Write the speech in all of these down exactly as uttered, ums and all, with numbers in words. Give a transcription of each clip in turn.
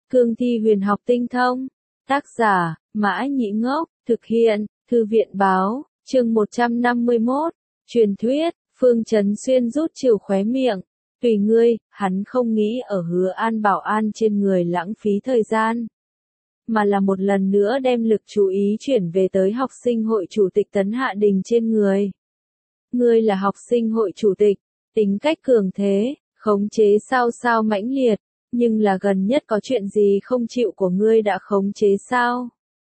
Cương thi huyền học tinh thông. Tác giả, Mã Nhĩ Ngốc, thực hiện, Thư viện báo, chương một trăm năm mươi mốt, truyền thuyết, Phương Chấn Xuyên rút chiều khóe miệng. Tùy ngươi, hắn không nghĩ ở Hứa An Bảo An trên người lãng phí thời gian, mà là một lần nữa đem lực chú ý chuyển về tới học sinh hội chủ tịch Tấn Hạ Đình trên người. Ngươi là học sinh hội chủ tịch, tính cách cường thế, khống chế sao sao mãnh liệt, nhưng là gần nhất có chuyện gì không chịu của ngươi đã khống chế sao?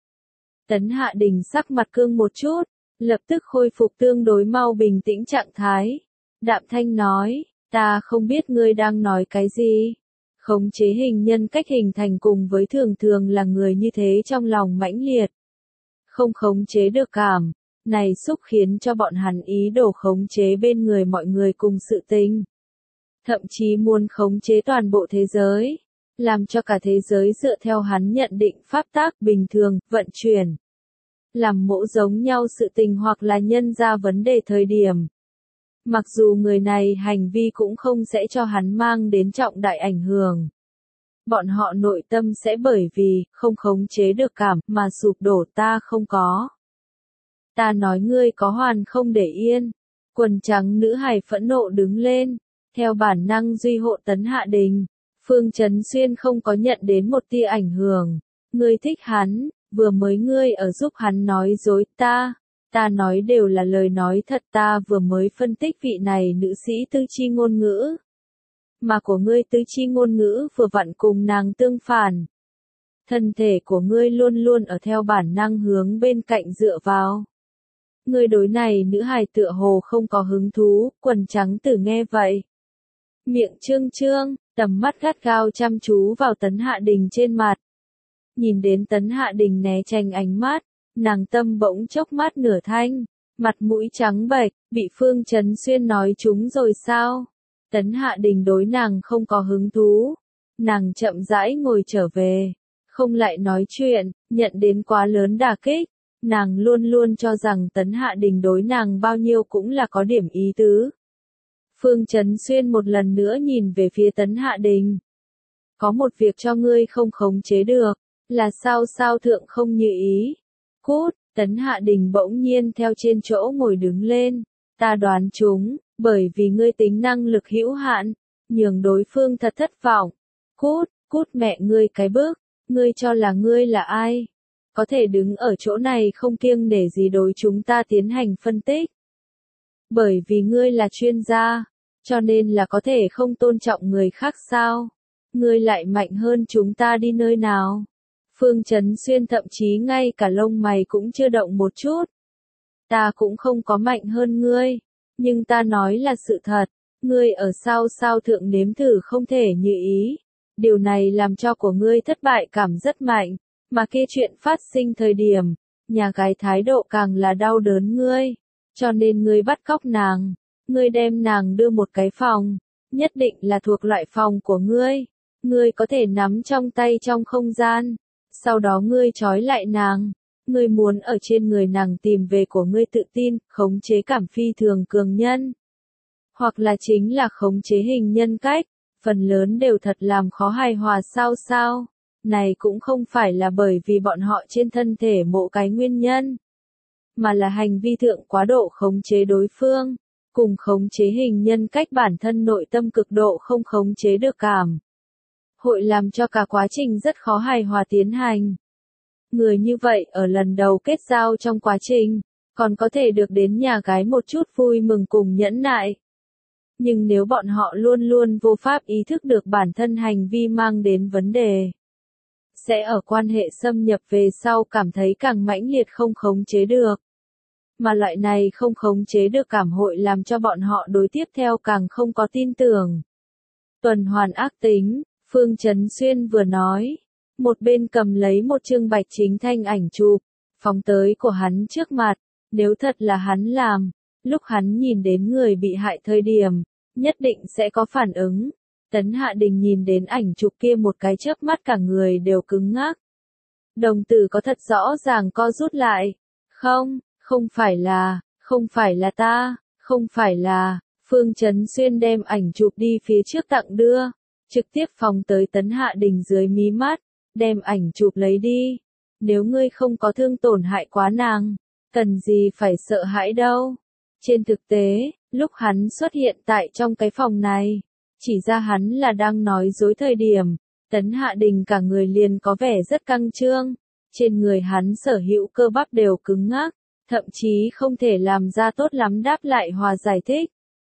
Tấn Hạ Đình sắc mặt cương một chút, lập tức khôi phục tương đối mau bình tĩnh trạng thái. Đạm thanh nói, ta không biết ngươi đang nói cái gì. Khống chế hình nhân cách hình thành cùng với thường thường là người như thế trong lòng mãnh liệt. Không khống chế được cảm, này xúc khiến cho bọn hắn ý đồ khống chế bên người mọi người cùng sự tình. Thậm chí muốn khống chế toàn bộ thế giới, làm cho cả thế giới dựa theo hắn nhận định pháp tắc bình thường, vận chuyển. Làm mẫu giống nhau sự tình hoặc là nhân ra vấn đề thời điểm. Mặc dù người này hành vi cũng không sẽ cho hắn mang đến trọng đại ảnh hưởng. Bọn họ nội tâm sẽ bởi vì không khống chế được cảm mà sụp đổ, ta không có. Ta nói ngươi có hoàn không để yên. Quần trắng nữ hài phẫn nộ đứng lên, theo bản năng duy hộ Tấn Hạ Đình. Phương Chấn Xuyên không có nhận đến một tia ảnh hưởng. Ngươi thích hắn, vừa mới ngươi ở giúp hắn nói dối ta. Ta nói đều là lời nói thật, ta vừa mới phân tích vị này nữ sĩ tư chi ngôn ngữ. Mà của ngươi tư chi ngôn ngữ vừa vặn cùng nàng tương phản. Thân thể của ngươi luôn luôn ở theo bản năng hướng bên cạnh dựa vào. Ngươi đối này nữ hài tựa hồ không có hứng thú, quần trắng tử nghe vậy. Miệng trương trương, tầm mắt gắt gao chăm chú vào Tấn Hạ Đình trên mặt. Nhìn đến Tấn Hạ Đình né tránh ánh mắt, nàng tâm bỗng chốc mắt nửa thanh, mặt mũi trắng bệch, bị Phương Chấn Xuyên nói trúng rồi sao? Tấn Hạ Đình đối nàng không có hứng thú. Nàng chậm rãi ngồi trở về, không lại nói chuyện, nhận đến quá lớn đả kích. Nàng luôn luôn cho rằng Tấn Hạ Đình đối nàng bao nhiêu cũng là có điểm ý tứ. Phương Chấn Xuyên một lần nữa nhìn về phía Tấn Hạ Đình. Có một việc cho ngươi không khống chế được, là sao sao thượng không như ý. Cút, Tấn Hạ Đình bỗng nhiên theo trên chỗ ngồi đứng lên. Ta đoán chúng, bởi vì ngươi tính năng lực hữu hạn, nhường đối phương thật thất vọng. Cút, cút mẹ ngươi cái bước, ngươi cho là ngươi là ai? Có thể đứng ở chỗ này không kiêng nể gì đối chúng ta tiến hành phân tích. Bởi vì ngươi là chuyên gia, cho nên là có thể không tôn trọng người khác sao? Ngươi lại mạnh hơn chúng ta đi nơi nào? Phương Chấn Xuyên thậm chí ngay cả lông mày cũng chưa động một chút. Ta cũng không có mạnh hơn ngươi, nhưng ta nói là sự thật, ngươi ở sao sao thượng nếm thử không thể như ý. Điều này làm cho của ngươi thất bại cảm rất mạnh, mà kia chuyện phát sinh thời điểm, nhà gái thái độ càng là đau đớn ngươi, cho nên ngươi bắt cóc nàng, ngươi đem nàng đưa một cái phòng, nhất định là thuộc loại phòng của ngươi, ngươi có thể nắm trong tay trong không gian. Sau đó ngươi trói lại nàng, ngươi muốn ở trên người nàng tìm về của ngươi tự tin, khống chế cảm phi thường cường nhân. Hoặc là chính là khống chế hình nhân cách, phần lớn đều thật làm khó hài hòa sao sao. Này cũng không phải là bởi vì bọn họ trên thân thể mộ cái nguyên nhân, mà là hành vi thượng quá độ khống chế đối phương, cùng khống chế hình nhân cách bản thân nội tâm cực độ không khống chế được cảm. Hội làm cho cả quá trình rất khó hài hòa tiến hành. Người như vậy ở lần đầu kết giao trong quá trình, còn có thể được đến nhà gái một chút vui mừng cùng nhẫn nại. Nhưng nếu bọn họ luôn luôn vô pháp ý thức được bản thân hành vi mang đến vấn đề, sẽ ở quan hệ xâm nhập về sau cảm thấy càng mãnh liệt không khống chế được. Mà loại này không khống chế được cảm hội làm cho bọn họ đối tiếp theo càng không có tin tưởng. Tuần hoàn ác tính. Phương Chấn Xuyên vừa nói, một bên cầm lấy một chương bạch chính thanh ảnh chụp, phóng tới của hắn trước mặt, nếu thật là hắn làm, lúc hắn nhìn đến người bị hại thời điểm, nhất định sẽ có phản ứng. Tấn Hạ Đình nhìn đến ảnh chụp kia một cái chớp mắt cả người đều cứng ngắc. Đồng tử có thật rõ ràng co rút lại, không, không phải là, không phải là ta, không phải là, Phương Chấn Xuyên đem ảnh chụp đi phía trước tặng đưa. Trực tiếp phóng tới Tấn Hạ Đình dưới mí mắt, đem ảnh chụp lấy đi. Nếu ngươi không có thương tổn hại quá nàng, cần gì phải sợ hãi đâu. Trên thực tế, lúc hắn xuất hiện tại trong cái phòng này, chỉ ra hắn là đang nói dối thời điểm, Tấn Hạ Đình cả người liền có vẻ rất căng trương, trên người hắn sở hữu cơ bắp đều cứng ngắc, thậm chí không thể làm ra tốt lắm đáp lại hòa giải thích.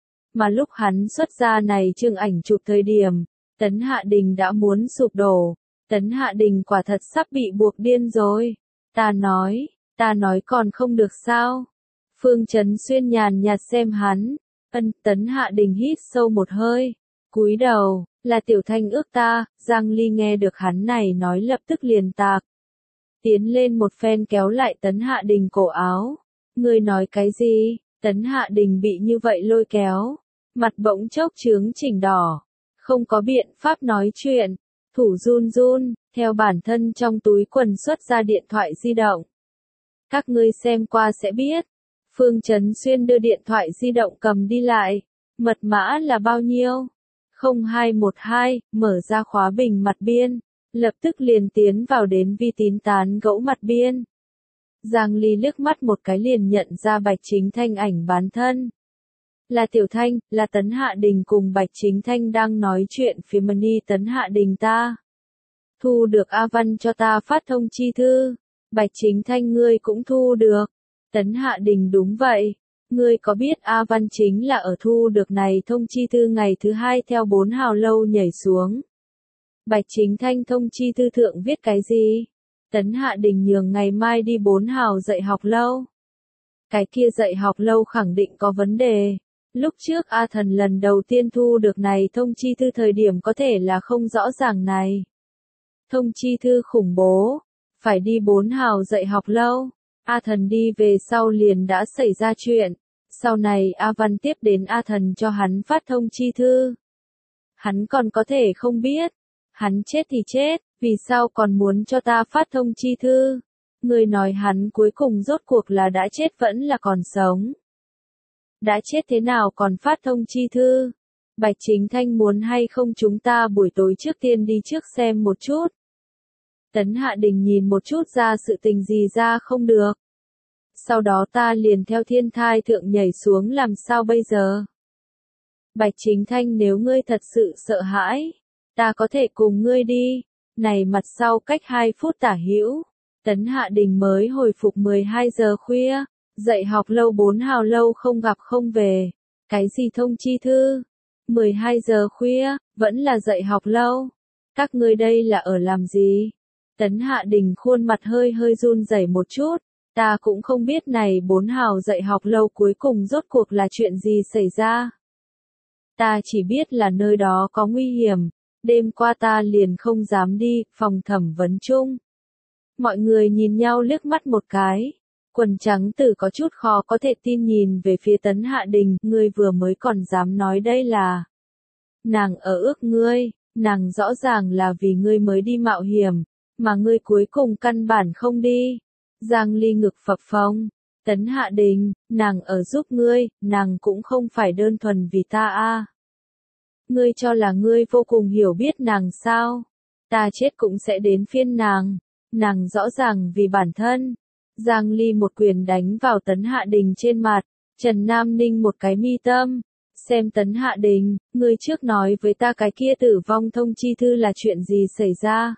Mà lúc hắn xuất ra này chương ảnh chụp thời điểm, Tấn Hạ Đình đã muốn sụp đổ, Tấn Hạ Đình quả thật sắp bị buộc điên rồi. Ta nói, ta nói còn không được sao? Phương Chấn Xuyên nhàn nhạt xem hắn, ân. Tấn Hạ Đình hít sâu một hơi, cúi đầu, là Tiểu Thanh ước ta. Giang Ly nghe được hắn này nói lập tức liền tạc, tiến lên một phen kéo lại Tấn Hạ Đình cổ áo. Ngươi nói cái gì? Tấn Hạ Đình bị như vậy lôi kéo, mặt bỗng chốc chướng chỉnh đỏ, không có biện pháp nói chuyện, thủ run run, theo bản thân trong túi quần xuất ra điện thoại di động. Các ngươi xem qua sẽ biết. Phương Chấn Xuyên đưa điện thoại di động cầm đi lại, mật mã là bao nhiêu? không hai một hai, mở ra khóa bình mặt biên, lập tức liền tiến vào đến vi tín tán gẫu mặt biên. Giang Ly liếc mắt một cái liền nhận ra Bạch Chính Thanh ảnh bán thân. Là Tiểu Thanh, là Tấn Hạ Đình cùng Bạch Chính Thanh đang nói chuyện phía mani Tấn Hạ Đình ta. Thu được A Văn cho ta phát thông chi thư. Bạch Chính Thanh ngươi cũng thu được. Tấn Hạ Đình đúng vậy. Ngươi có biết A Văn chính là ở thu được này thông chi thư ngày thứ hai theo bốn hào lâu nhảy xuống. Bạch Chính Thanh thông chi thư thượng viết cái gì? Tấn Hạ Đình nhường ngày mai đi bốn hào dạy học lâu. Cái kia dạy học lâu khẳng định có vấn đề. Lúc trước A Thần lần đầu tiên thu được này thông chi thư thời điểm có thể là không rõ ràng này. Thông chi thư khủng bố. Phải đi bốn hào dạy học lâu. A Thần đi về sau liền đã xảy ra chuyện. Sau này A Văn tiếp đến A Thần cho hắn phát thông chi thư. Hắn còn có thể không biết. Hắn chết thì chết, vì sao còn muốn cho ta phát thông chi thư? Người nói hắn cuối cùng rốt cuộc là đã chết vẫn là còn sống. Đã chết thế nào còn phát thông chi thư? Bạch Chính Thanh muốn hay không chúng ta buổi tối trước tiên đi trước xem một chút. Tấn Hạ Đình nhìn một chút ra sự tình gì ra không được. Sau đó ta liền theo thiên thai thượng nhảy xuống làm sao bây giờ? Bạch Chính Thanh nếu ngươi thật sự sợ hãi, ta có thể cùng ngươi đi. Này mặt sau cách hai phút tả hữu, Tấn Hạ Đình mới hồi phục mười hai giờ khuya, dạy học lâu bốn hào lâu không gặp không về. Cái gì thông chi thư? mười hai giờ khuya, vẫn là dạy học lâu. Các ngươi đây là ở làm gì? Tấn Hạ Đình khuôn mặt hơi hơi run rẩy một chút, ta cũng không biết này bốn hào dạy học lâu cuối cùng rốt cuộc là chuyện gì xảy ra. Ta chỉ biết là nơi đó có nguy hiểm, đêm qua ta liền không dám đi, phòng thẩm vấn chung. Mọi người nhìn nhau liếc mắt một cái, quần trắng tử có chút khó có thể tin nhìn về phía Tấn Hạ Đình, ngươi vừa mới còn dám nói đây là. Nàng ở ước ngươi, nàng rõ ràng là vì ngươi mới đi mạo hiểm, mà ngươi cuối cùng căn bản không đi. Giang Ly ngực phập phồng, Tấn Hạ Đình, nàng ở giúp ngươi, nàng cũng không phải đơn thuần vì ta a. Ngươi cho là ngươi vô cùng hiểu biết nàng sao? Ta chết cũng sẽ đến phiên nàng, nàng rõ ràng vì bản thân. Giang Ly một quyền đánh vào Tấn Hạ Đình trên mặt, Trần Nam Ninh một cái mi tâm. Xem Tấn Hạ Đình, ngươi trước nói với ta cái kia tử vong thông chi thư là chuyện gì xảy ra?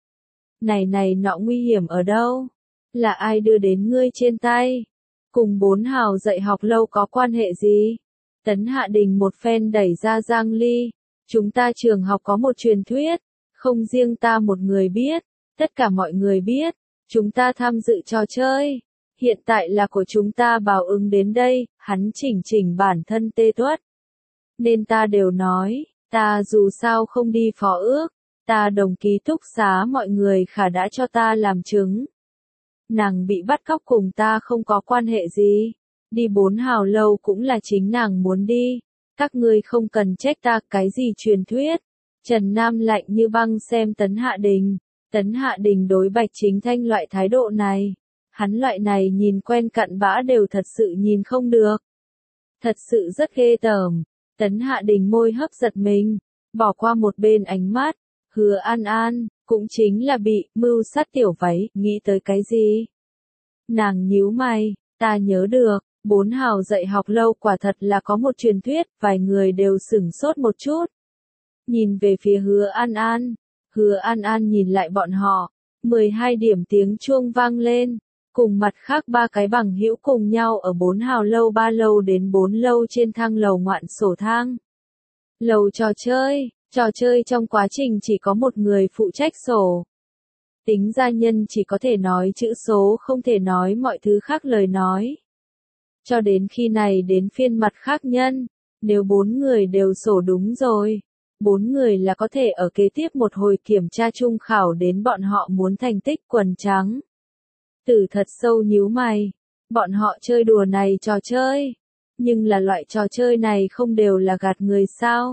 Này này nọ nguy hiểm ở đâu? Là ai đưa đến ngươi trên tay? Cùng bốn hào dạy học lâu có quan hệ gì? Tấn Hạ Đình một phen đẩy ra Giang Ly. Chúng ta trường học có một truyền thuyết, không riêng ta một người biết, tất cả mọi người biết. Chúng ta tham dự trò chơi. Hiện tại là của chúng ta báo ứng đến đây, hắn chỉnh chỉnh bản thân tê tuất. Nên ta đều nói, ta dù sao không đi phó ước, ta đồng ký túc xá mọi người khả đã cho ta làm chứng. Nàng bị bắt cóc cùng ta không có quan hệ gì, đi bốn hào lâu cũng là chính nàng muốn đi, các ngươi không cần trách ta cái gì truyền thuyết. Trần Nam lạnh như băng xem Tấn Hạ Đình, Tấn Hạ Đình đối Bạch Chính Thanh loại thái độ này, hắn loại này nhìn quen cặn bã đều thật sự nhìn không được. Thật sự rất ghê tởm. Tấn Hạ Đình môi hấp giật mình, bỏ qua một bên ánh mắt, Hứa An An, cũng chính là bị mưu sát tiểu váy, nghĩ tới cái gì? Nàng nhíu mày, ta nhớ được, bốn hào dạy học lâu quả thật là có một truyền thuyết, vài người đều sửng sốt một chút. Nhìn về phía Hứa An An, Hứa An An nhìn lại bọn họ, mười hai điểm tiếng chuông vang lên, cùng mặt khác ba cái bằng hữu cùng nhau ở bốn hào lâu ba lâu đến bốn lâu trên thang lầu ngoạn sổ thang. Lầu trò chơi, trò chơi trong quá trình chỉ có một người phụ trách sổ. Tính gia nhân chỉ có thể nói chữ số không thể nói mọi thứ khác lời nói. Cho đến khi này đến phiên mặt khác nhân, nếu bốn người đều sổ đúng rồi, bốn người là có thể ở kế tiếp một hồi kiểm tra trung khảo đến bọn họ muốn thành tích quần trắng. Tử thật sâu nhíu mày, bọn họ chơi đùa này trò chơi, nhưng là loại trò chơi này không đều là gạt người sao?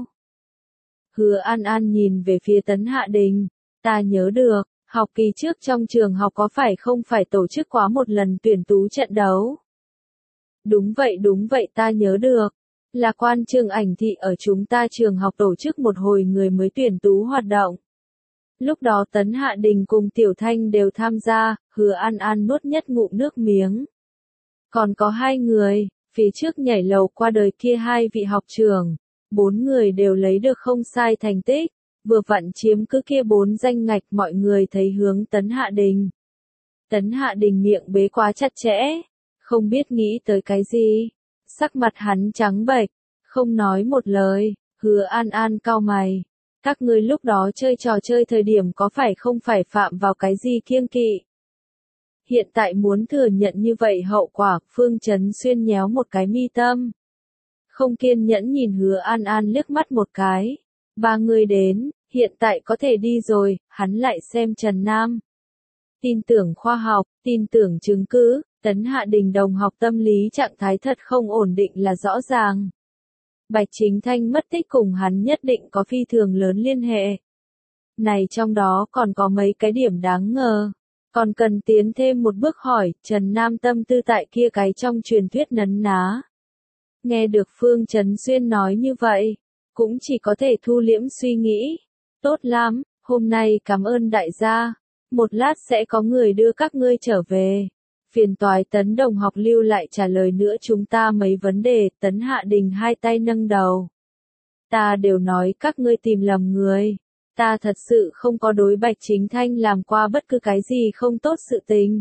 Hứa An An nhìn về phía Tấn Hạ Đình, ta nhớ được, học kỳ trước trong trường học có phải không phải tổ chức quá một lần tuyển tú trận đấu? Đúng vậy đúng vậy ta nhớ được, là quan trường ảnh thị ở chúng ta trường học tổ chức một hồi người mới tuyển tú hoạt động. Lúc đó Tấn Hạ Đình cùng Tiểu Thanh đều tham gia, Hứa An An nuốt nhất ngụm nước miếng. Còn có hai người, phía trước nhảy lầu qua đời kia hai vị học trưởng, bốn người đều lấy được không sai thành tích, vừa vặn chiếm cứ kia bốn danh ngạch mọi người thấy hướng Tấn Hạ Đình. Tấn Hạ Đình miệng bế quá chặt chẽ, không biết nghĩ tới cái gì, sắc mặt hắn trắng bệch, không nói một lời. Hứa An An cau mày, các ngươi lúc đó chơi trò chơi thời điểm có phải không phải phạm vào cái gì kiêng kỵ? Hiện tại muốn thừa nhận như vậy hậu quả, Phương Chấn Xuyên nhéo một cái mi tâm. Không kiên nhẫn nhìn Hứa An An liếc mắt một cái. Ba người đến, hiện tại có thể đi rồi, hắn lại xem Trần Nam. Tin tưởng khoa học, tin tưởng chứng cứ, Tấn Hạ Đình đồng học tâm lý trạng thái thật không ổn định là rõ ràng. Bạch Chính Thanh mất tích cùng hắn nhất định có phi thường lớn liên hệ. Này trong đó còn có mấy cái điểm đáng ngờ. Còn cần tiến thêm một bước hỏi, Trần Nam tâm tư tại kia cái trong truyền thuyết nấn ná. Nghe được Phương Trấn Xuyên nói như vậy, cũng chỉ có thể thu liễm suy nghĩ. Tốt lắm, hôm nay cảm ơn đại gia. Một lát sẽ có người đưa các ngươi trở về. Phiền toái Tấn đồng học lưu lại trả lời nữa chúng ta mấy vấn đề. Tấn Hạ Đình hai tay nâng đầu. Ta đều nói các ngươi tìm lầm người. Ta thật sự không có đối Bạch Chính Thanh làm qua bất cứ cái gì không tốt sự tình.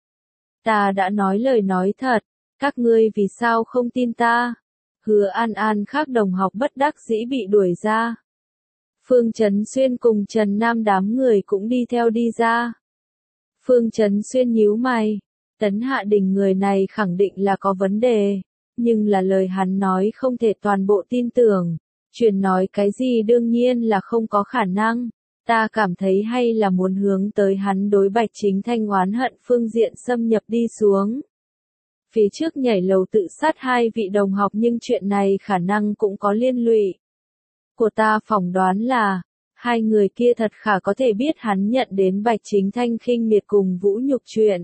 Ta đã nói lời nói thật, các ngươi vì sao không tin ta? Hứa An An khác đồng học bất đắc dĩ bị đuổi ra. Phương Trấn Xuyên cùng Trần Nam đám người cũng đi theo đi ra. Phương Trấn Xuyên nhíu mày, Tấn Hạ Đình người này khẳng định là có vấn đề, nhưng là lời hắn nói không thể toàn bộ tin tưởng. Truyền nói cái gì đương nhiên là không có khả năng, ta cảm thấy hay là muốn hướng tới hắn đối Bạch Chính Thanh oán hận phương diện xâm nhập đi xuống. Phía trước nhảy lầu tự sát hai vị đồng học nhưng chuyện này khả năng cũng có liên lụy. Của ta phỏng đoán là, hai người kia thật khả có thể biết hắn nhận đến Bạch Chính Thanh khinh miệt cùng vũ nhục chuyện.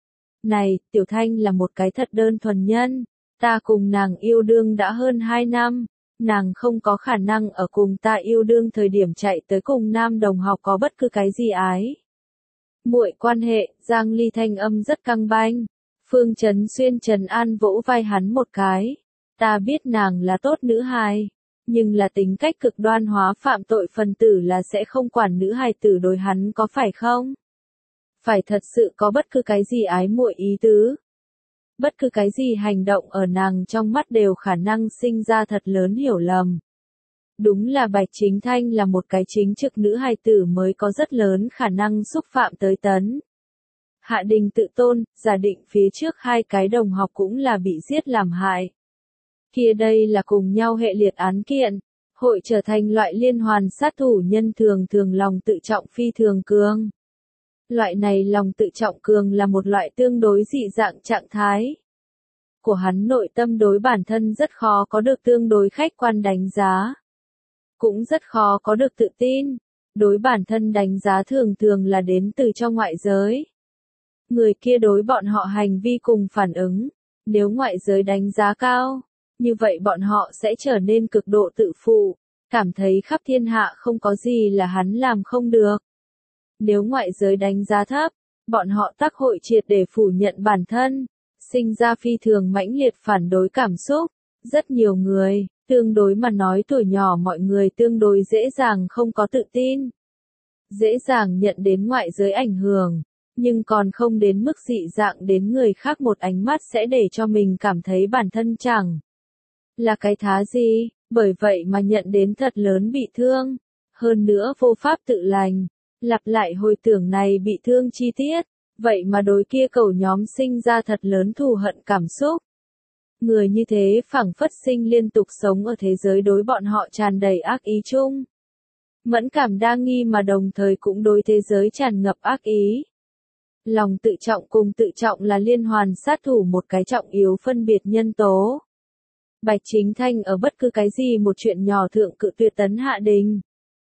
Này, Tiểu Thanh là một cái thật đơn thuần nhân, ta cùng nàng yêu đương đã hơn hai năm. Nàng không có khả năng ở cùng ta yêu đương thời điểm chạy tới cùng nam đồng học có bất cứ cái gì ái. Muội quan hệ, Giang Ly thanh âm rất căng banh. Phương Trấn Xuyên trấn an vỗ vai hắn một cái. Ta biết nàng là tốt nữ hài, nhưng là tính cách cực đoan hóa phạm tội phần tử là sẽ không quản nữ hài tử đối hắn có phải không? Phải thật sự có bất cứ cái gì ái muội ý tứ. Bất cứ cái gì hành động ở nàng trong mắt đều khả năng sinh ra thật lớn hiểu lầm. Đúng là Bạch Chính Thanh là một cái chính trực nữ hài tử mới có rất lớn khả năng xúc phạm tới Tấn Hạ Đình tự tôn, giả định phía trước hai cái đồng học cũng là bị giết làm hại. Kia đây là cùng nhau hệ liệt án kiện, hội trở thành loại liên hoàn sát thủ nhân thường thường lòng tự trọng phi thường cường. Loại này lòng tự trọng cường là một loại tương đối dị dạng trạng thái. Của hắn nội tâm đối bản thân rất khó có được tương đối khách quan đánh giá. Cũng rất khó có được tự tin. Đối bản thân đánh giá thường thường là đến từ trong ngoại giới. Người kia đối bọn họ hành vi cùng phản ứng. Nếu ngoại giới đánh giá cao, như vậy bọn họ sẽ trở nên cực độ tự phụ. cảm thấy khắp thiên hạ không có gì là hắn làm không được. Nếu ngoại giới đánh giá thấp, bọn họ tác hội triệt để phủ nhận bản thân, sinh ra phi thường mãnh liệt phản đối cảm xúc. Rất nhiều người, tương đối mà nói tuổi nhỏ mọi người tương đối dễ dàng không có tự tin. Dễ dàng nhận đến ngoại giới ảnh hưởng, nhưng còn không đến mức dị dạng đến người khác một ánh mắt sẽ để cho mình cảm thấy bản thân chẳng là cái thá gì, bởi vậy mà nhận đến thật lớn bị thương. Hơn nữa vô pháp tự lành, lặp lại hồi tưởng này bị thương chi tiết, vậy mà đối kia cầu nhóm sinh ra thật lớn thù hận cảm xúc. Người như thế phảng phất sinh liên tục sống ở thế giới đối bọn họ tràn đầy ác ý chung. Mẫn cảm đa nghi mà đồng thời cũng đối thế giới tràn ngập ác ý. Lòng tự trọng cùng tự trọng là liên hoàn sát thủ một cái trọng yếu phân biệt nhân tố. Bạch Chính Thanh ở bất cứ cái gì một chuyện nhỏ thượng cự tuyệt Tấn Hạ Đình,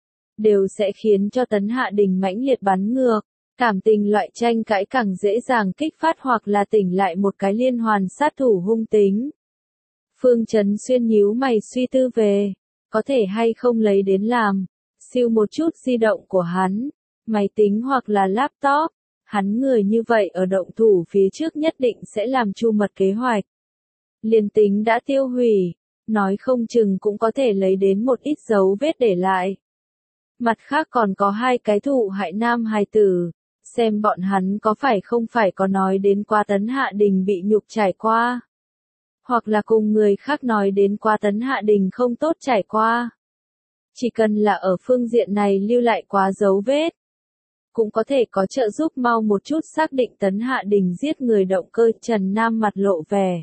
đều sẽ khiến cho Tấn Hạ Đình mãnh liệt bắn ngược. Cảm tình loại tranh cãi càng dễ dàng kích phát hoặc là tỉnh lại một cái liên hoàn sát thủ hung tính. Phương Trấn Xuyên nhíu mày suy tư về, có thể hay không lấy đến làm, siêu một chút di động của hắn, máy tính hoặc là laptop. Hắn người như vậy ở động thủ phía trước nhất định sẽ làm chu mật kế hoạch. Liên tính đã tiêu hủy, nói không chừng cũng có thể lấy đến một ít dấu vết để lại. Mặt khác còn có hai cái thụ hại nam hài tử, xem bọn hắn có phải không phải có nói đến qua Tấn Hạ Đình bị nhục trải qua. Hoặc là cùng người khác nói đến qua Tấn Hạ Đình không tốt trải qua. Chỉ cần là ở phương diện này lưu lại quá dấu vết, cũng có thể có trợ giúp mau một chút xác định Tấn Hạ Đình giết người động cơ. Trần Nam mặt lộ vẻ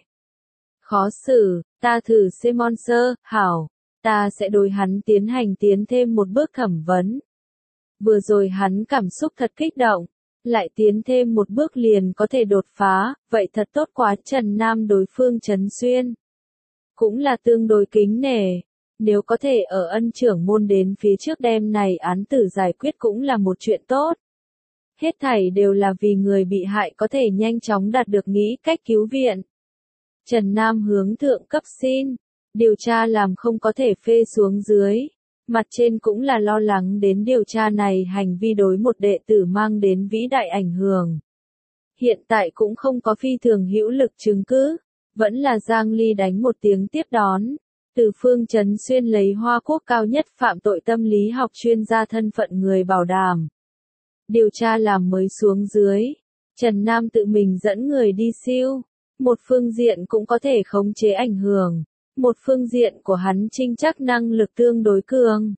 khó xử, ta thử Simon Sơ, hảo, ta sẽ đối hắn tiến hành tiến thêm một bước thẩm vấn. Vừa rồi hắn cảm xúc thật kích động, lại tiến thêm một bước liền có thể đột phá, vậy thật tốt quá. Trần Nam đối phương Trấn Xuyên cũng là tương đối kính nể, nếu có thể ở ân trưởng môn đến phía trước đêm này án tử giải quyết cũng là một chuyện tốt. Hết thảy đều là vì người bị hại có thể nhanh chóng đạt được nghĩ cách cứu viện. Trần Nam hướng thượng cấp xin, điều tra làm không có thể phê xuống dưới. Mặt trên cũng là lo lắng đến điều tra này hành vi đối một đệ tử mang đến vĩ đại ảnh hưởng. Hiện tại cũng không có phi thường hữu lực chứng cứ, vẫn là Giang Ly đánh một tiếng tiếp đón. Từ Phương Trấn Xuyên lấy Hoa Quốc cao nhất phạm tội tâm lý học chuyên gia thân phận người bảo đảm. Điều tra làm mới xuống dưới, Trần Nam tự mình dẫn người đi siêu. Một phương diện cũng có thể khống chế ảnh hưởng, một phương diện của hắn trinh chắc năng lực tương đối cường.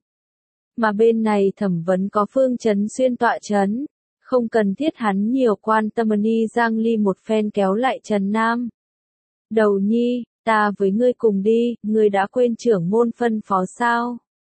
Mà bên này thẩm vấn có Phương Trấn Xuyên tọa chấn, không cần thiết hắn nhiều quan tâm. Ni Giang Ly một phen kéo lại Trần Nam. Đầu nhi, ta với ngươi cùng đi, ngươi đã quên trưởng môn phân phó sao?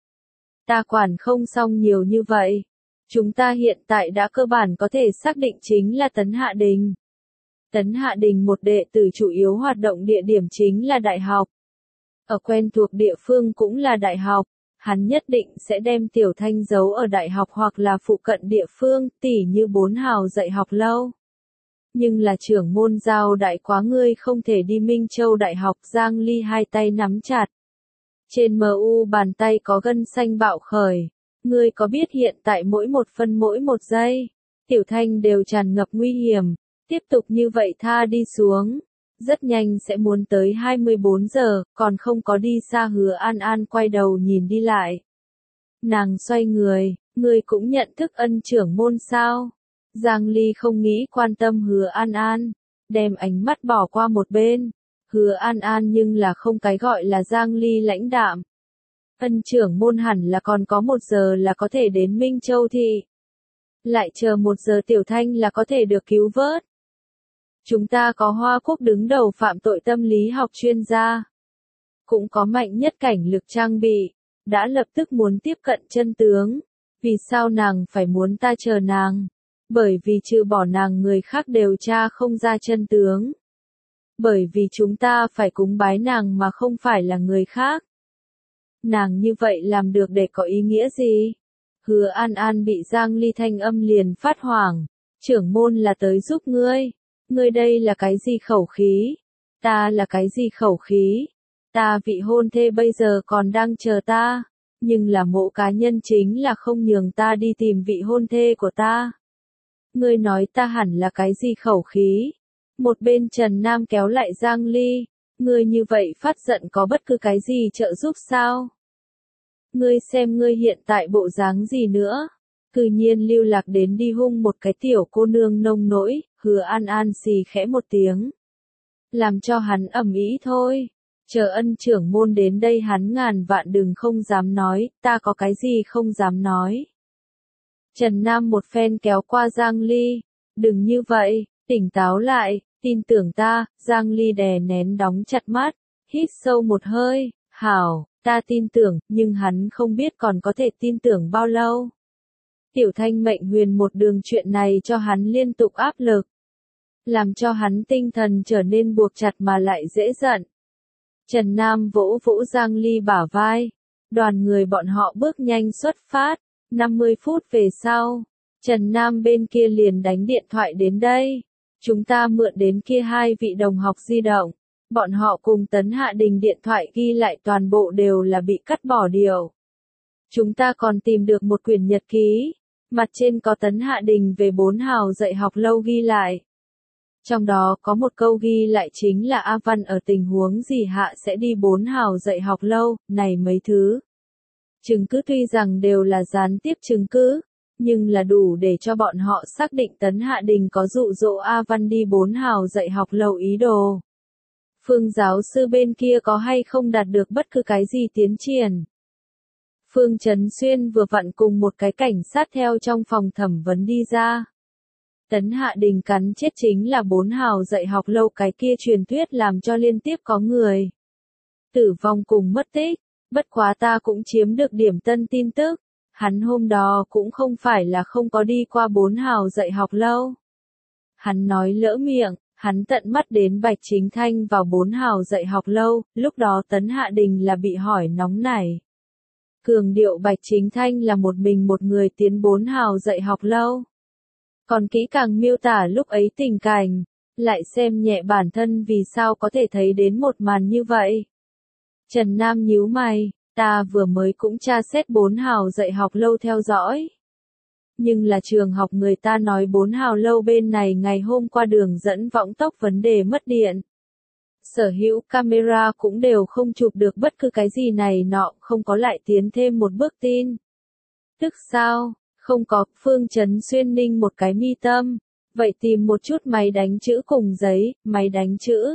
Ta quản không xong nhiều như vậy. Chúng ta hiện tại đã cơ bản có thể xác định chính là Tấn Hạ Đình. Tấn Hạ Đình một đệ tử chủ yếu hoạt động địa điểm chính là đại học. Ở quen thuộc địa phương cũng là đại học, hắn nhất định sẽ đem Tiểu Thanh giấu ở đại học hoặc là phụ cận địa phương, tỉ như bốn hào dạy học lâu. Nhưng là trưởng môn giao đại quá ngươi không thể đi Minh Châu Đại học. Giang Ly hai tay nắm chặt. Trên mu bàn tay có gân xanh bạo khởi. Ngươi có biết hiện tại mỗi một phân mỗi một giây, Tiểu Thanh đều tràn ngập nguy hiểm. Tiếp tục như vậy tha đi xuống, rất nhanh sẽ muốn tới hai mươi bốn giờ, còn không có đi xa. Hứa An An quay đầu nhìn đi lại. Nàng xoay người, ngươi cũng nhận thức ân trưởng môn sao? Giang Ly không nghĩ quan tâm Hứa An An, đem ánh mắt bỏ qua một bên. Hứa An An nhưng là không cái gọi là Giang Ly lãnh đạm. Ân trưởng môn hẳn là còn có một giờ là có thể đến Minh Châu thị. Lại chờ một giờ Tiểu Thanh là có thể được cứu vớt. Chúng ta có Hoa Quốc đứng đầu phạm tội tâm lý học chuyên gia. Cũng có mạnh nhất cảnh lực trang bị. Đã lập tức muốn tiếp cận chân tướng. Vì sao nàng phải muốn ta chờ nàng? Bởi vì trừ bỏ nàng người khác đều tra không ra chân tướng. Bởi vì chúng ta phải cúng bái nàng mà không phải là người khác. Nàng như vậy làm được để có ý nghĩa gì? Hứa An An bị Giang Ly thanh âm liền phát hoảng. Trưởng môn là tới giúp ngươi. Ngươi đây là cái gì khẩu khí? Ta là cái gì khẩu khí? Ta vị hôn thê bây giờ còn đang chờ ta. Nhưng là mộ cá nhân chính là không nhường ta đi tìm vị hôn thê của ta. Ngươi nói ta hẳn là cái gì khẩu khí? Một bên Trần Nam kéo lại Giang Ly, ngươi như vậy phát giận có bất cứ cái gì trợ giúp sao? Ngươi xem ngươi hiện tại bộ dáng gì nữa? Cư nhiên lưu lạc đến đi hung một cái tiểu cô nương nông nỗi, Hứa An An xì khẽ một tiếng. Làm cho hắn ầm ĩ thôi. Chờ ân trưởng môn đến đây hắn ngàn vạn đừng không dám nói, ta có cái gì không dám nói. Trần Nam một phen kéo qua Giang Ly. Đừng như vậy, tỉnh táo lại, tin tưởng ta. Giang Ly đè nén đóng chặt mắt, hít sâu một hơi. Hảo, ta tin tưởng, nhưng hắn không biết còn có thể tin tưởng bao lâu. Tiểu Thanh mệnh huyền một đường chuyện này cho hắn liên tục áp lực. Làm cho hắn tinh thần trở nên buộc chặt mà lại dễ giận. Trần Nam vỗ vỗ Giang Ly bả vai. Đoàn người bọn họ bước nhanh xuất phát. năm mươi phút về sau, Trần Nam bên kia liền đánh điện thoại đến đây. Chúng ta mượn đến kia hai vị đồng học di động. Bọn họ cùng Tấn Hạ Đình điện thoại ghi lại toàn bộ đều là bị cắt bỏ điều. Chúng ta còn tìm được một quyển nhật ký. Mặt trên có Tấn Hạ Đình về bốn hào dạy học lâu ghi lại. Trong đó có một câu ghi lại chính là A Văn ở tình huống gì hạ sẽ đi bốn hào dạy học lâu, này mấy thứ. Chứng cứ tuy rằng đều là gián tiếp chứng cứ, nhưng là đủ để cho bọn họ xác định Tấn Hạ Đình có dụ dỗ A Văn đi bốn hào dạy học lâu ý đồ. Phương giáo sư bên kia có hay không đạt được bất cứ cái gì tiến triển. Phương Trấn Xuyên vừa vặn cùng một cái cảnh sát theo trong phòng thẩm vấn đi ra. Tấn Hạ Đình cắn chết chính là bốn hào dạy học lâu cái kia truyền thuyết làm cho liên tiếp có người tử vong cùng mất tích. Bất quá ta cũng chiếm được điểm tân tin tức. Hắn hôm đó cũng không phải là không có đi qua bốn hào dạy học lâu. Hắn nói lỡ miệng, hắn tận mắt đến Bạch Chính Thanh vào bốn hào dạy học lâu, lúc đó Tấn Hạ Đình là bị hỏi nóng nảy. Cường điệu Bạch Chính Thanh là một mình một người tiến bốn hào dạy học lâu. Còn kỹ càng miêu tả lúc ấy tình cảnh, lại xem nhẹ bản thân vì sao có thể thấy đến một màn như vậy. Trần Nam nhíu mày, ta vừa mới cũng tra xét bốn hào dạy học lâu theo dõi. Nhưng là trường học người ta nói bốn hào lâu bên này ngày hôm qua đường dẫn võng tốc vấn đề mất điện. Sở hữu camera cũng đều không chụp được bất cứ cái gì này nọ, không có lại tiến thêm một bước tin. Tức sao? Không có, Phương Trấn Xuyên ninh một cái mi tâm. Vậy tìm một chút máy đánh chữ cùng giấy, máy đánh chữ.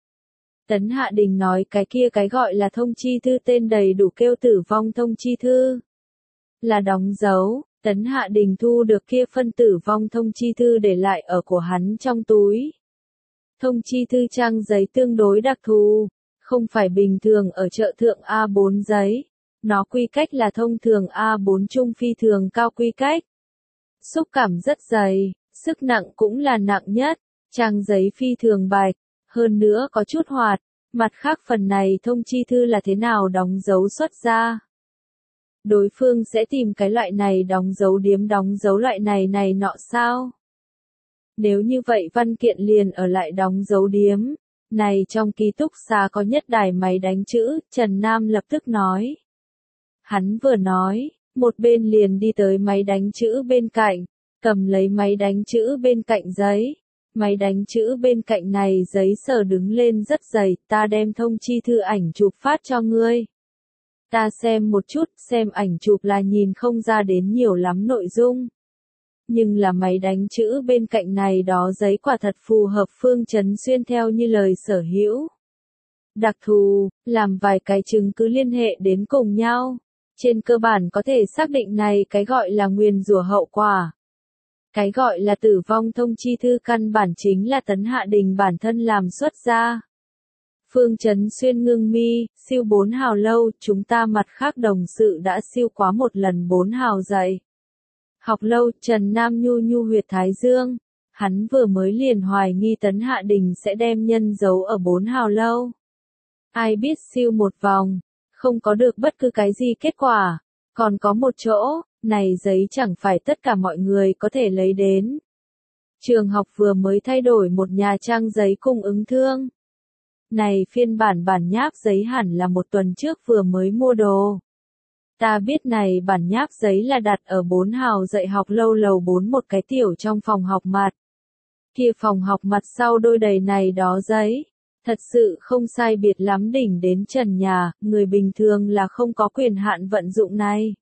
Tấn Hạ Đình nói cái kia cái gọi là thông chi thư tên đầy đủ kêu tử vong thông chi thư. Là đóng dấu, Tấn Hạ Đình thu được kia phân tử vong thông chi thư để lại ở của hắn trong túi. Thông chi thư trang giấy tương đối đặc thù, không phải bình thường ở chợ thượng A bốn giấy. Nó quy cách là thông thường A bốn trung phi thường cao quy cách. Xúc cảm rất dày, sức nặng cũng là nặng nhất, trang giấy phi thường bạch, hơn nữa có chút hoạt. Mặt khác phần này thông chi thư là thế nào đóng dấu xuất ra. Đối phương sẽ tìm cái loại này đóng dấu điếm đóng dấu loại này này nọ sao? Nếu như vậy văn kiện liền ở lại đóng dấu điếm. Này trong ký túc xá có nhất đài máy đánh chữ, Trần Nam lập tức nói. Hắn vừa nói, một bên liền đi tới máy đánh chữ bên cạnh, cầm lấy máy đánh chữ bên cạnh giấy. Máy đánh chữ bên cạnh này giấy sờ đứng lên rất dày, ta đem thông chi thư ảnh chụp phát cho ngươi. Ta xem một chút, xem ảnh chụp là nhìn không ra đến nhiều lắm nội dung. Nhưng là máy đánh chữ bên cạnh này đó giấy quả thật phù hợp Phương Trấn Xuyên theo như lời sở hữu. Đặc thù, làm vài cái chứng cứ liên hệ đến cùng nhau. Trên cơ bản có thể xác định này cái gọi là nguyền rủa hậu quả. Cái gọi là tử vong thông chi thư căn bản chính là Tấn Hạ Đình bản thân làm xuất ra. Phương Trấn Xuyên ngưng mi, siêu bốn hào lâu, chúng ta mặt khác đồng sự đã siêu quá một lần bốn hào dạy. Học lâu, Trần Nam nhu nhu huyệt thái dương. Hắn vừa mới liền hoài nghi Tấn Hạ Đình sẽ đem nhân giấu ở bốn hào lâu. Ai biết siêu một vòng, không có được bất cứ cái gì kết quả. Còn có một chỗ, này giấy chẳng phải tất cả mọi người có thể lấy đến. Trường học vừa mới thay đổi một nhà trang giấy cung ứng thương. Này phiên bản bản nháp giấy hẳn là một tuần trước vừa mới mua đồ. Ta biết này bản nháp giấy là đặt ở bốn hào dạy học lâu lầu bốn một cái tiểu trong phòng học mặt. Kia phòng học mặt sau đôi đầy này đó giấy. Thật sự không sai biệt lắm đỉnh đến trần nhà, người bình thường là không có quyền hạn vận dụng này.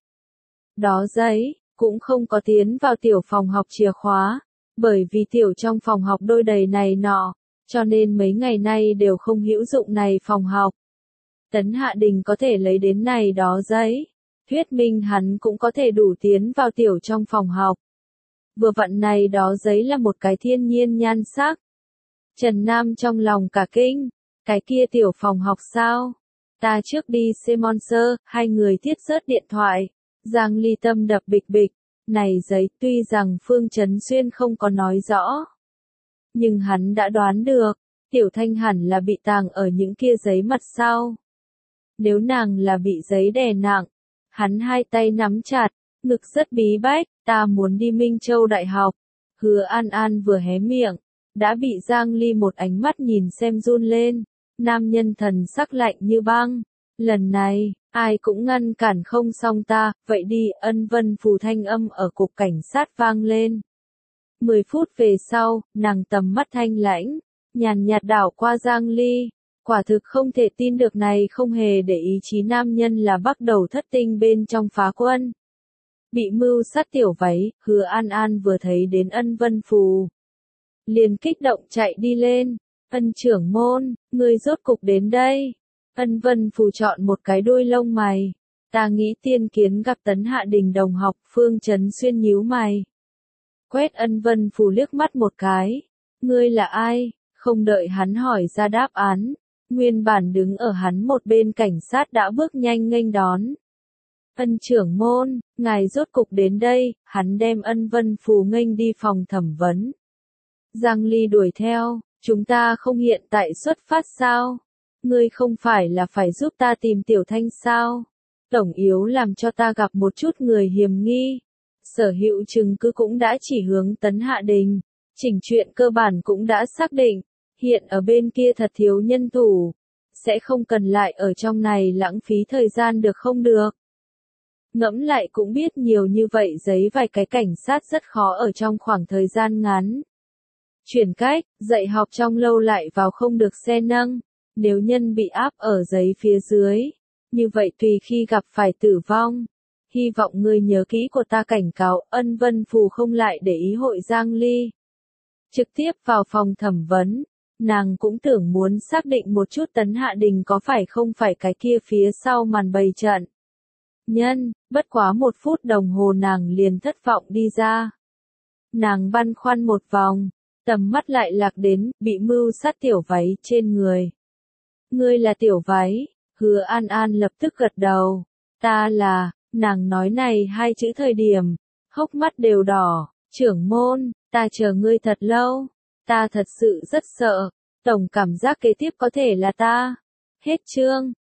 Đó giấy, cũng không có tiến vào tiểu phòng học chìa khóa, bởi vì tiểu trong phòng học đôi đầy này nọ, cho nên mấy ngày nay đều không hữu dụng này phòng học. Tấn Hạ Đình có thể lấy đến này đó giấy, thuyết minh hắn cũng có thể đủ tiến vào tiểu trong phòng học. Vừa vặn này đó giấy là một cái thiên nhiên nhan sắc. Trần Nam trong lòng cả kinh, cái kia tiểu phòng học sao? Ta trước đi xem sơ, hai người thiết rớt điện thoại. Giang Ly tâm đập bịch bịch, này giấy tuy rằng Phương Chấn Xuyên không có nói rõ. Nhưng hắn đã đoán được, tiểu thanh hẳn là bị tàng ở những kia giấy mặt sau. Nếu nàng là bị giấy đè nặng, hắn hai tay nắm chặt, ngực rất bí bách, ta muốn đi Minh Châu Đại học. Hứa An An vừa hé miệng, đã bị Giang Ly một ánh mắt nhìn xem run lên, nam nhân thần sắc lạnh như băng. Lần này, ai cũng ngăn cản không xong ta, vậy đi, Ân Vân Phù thanh âm ở cục cảnh sát vang lên. Mười phút về sau, nàng tầm mắt thanh lãnh, nhàn nhạt đảo qua Giang Ly, quả thực không thể tin được này không hề để ý chí nam nhân là bắt đầu thất tinh bên trong phá quân. Bị mưu sát tiểu váy, Hứa An An vừa thấy đến Ân Vân Phù. Liền kích động chạy đi lên, Ân trưởng môn, người rốt cục đến đây. Ân Vân Phù chọn một cái đuôi lông mày. Ta nghĩ tiên kiến gặp Tấn Hạ Đình đồng học, Phương Chấn Xuyên nhíu mày. Quét Ân Vân Phù liếc mắt một cái. Ngươi là ai? Không đợi hắn hỏi ra đáp án. Nguyên bản đứng ở hắn một bên cảnh sát đã bước nhanh nghênh đón. Ân trưởng môn, ngài rốt cục đến đây, hắn đem Ân Vân Phù nghênh đi phòng thẩm vấn. Giang Ly đuổi theo, chúng ta không hiện tại xuất phát sao? Ngươi không phải là phải giúp ta tìm Tiểu Thanh sao? Tổng yếu làm cho ta gặp một chút người hiểm nghi. Sở hữu chứng cứ cũng đã chỉ hướng Tấn Hạ Đình. Chỉnh chuyện cơ bản cũng đã xác định. Hiện ở bên kia thật thiếu nhân thủ. Sẽ không cần lại ở trong này lãng phí thời gian được không được. Ngẫm lại cũng biết nhiều như vậy giấy vài cái cảnh sát rất khó ở trong khoảng thời gian ngắn. Chuyển cách, dạy học trong lâu lại vào không được xe nâng. Nếu nhân bị áp ở giấy phía dưới, như vậy tùy khi gặp phải tử vong. Hy vọng ngươi nhớ kỹ của ta cảnh cáo. Ân Vân Phù không lại để ý hội Giang Ly. Trực tiếp vào phòng thẩm vấn, nàng cũng tưởng muốn xác định một chút Tấn Hạ Đình có phải không phải cái kia phía sau màn bày trận. Nhân, bất quá một phút đồng hồ nàng liền thất vọng đi ra. Nàng băn khoăn một vòng, tầm mắt lại lạc đến, bị mưu sát tiểu váy trên người. Ngươi là tiểu váy, Hứa An An lập tức gật đầu. Ta là, nàng nói này hai chữ thời điểm, hốc mắt đều đỏ, trưởng môn, ta chờ ngươi thật lâu. Ta thật sự rất sợ, tổng cảm giác kế tiếp có thể là ta. Hết chương.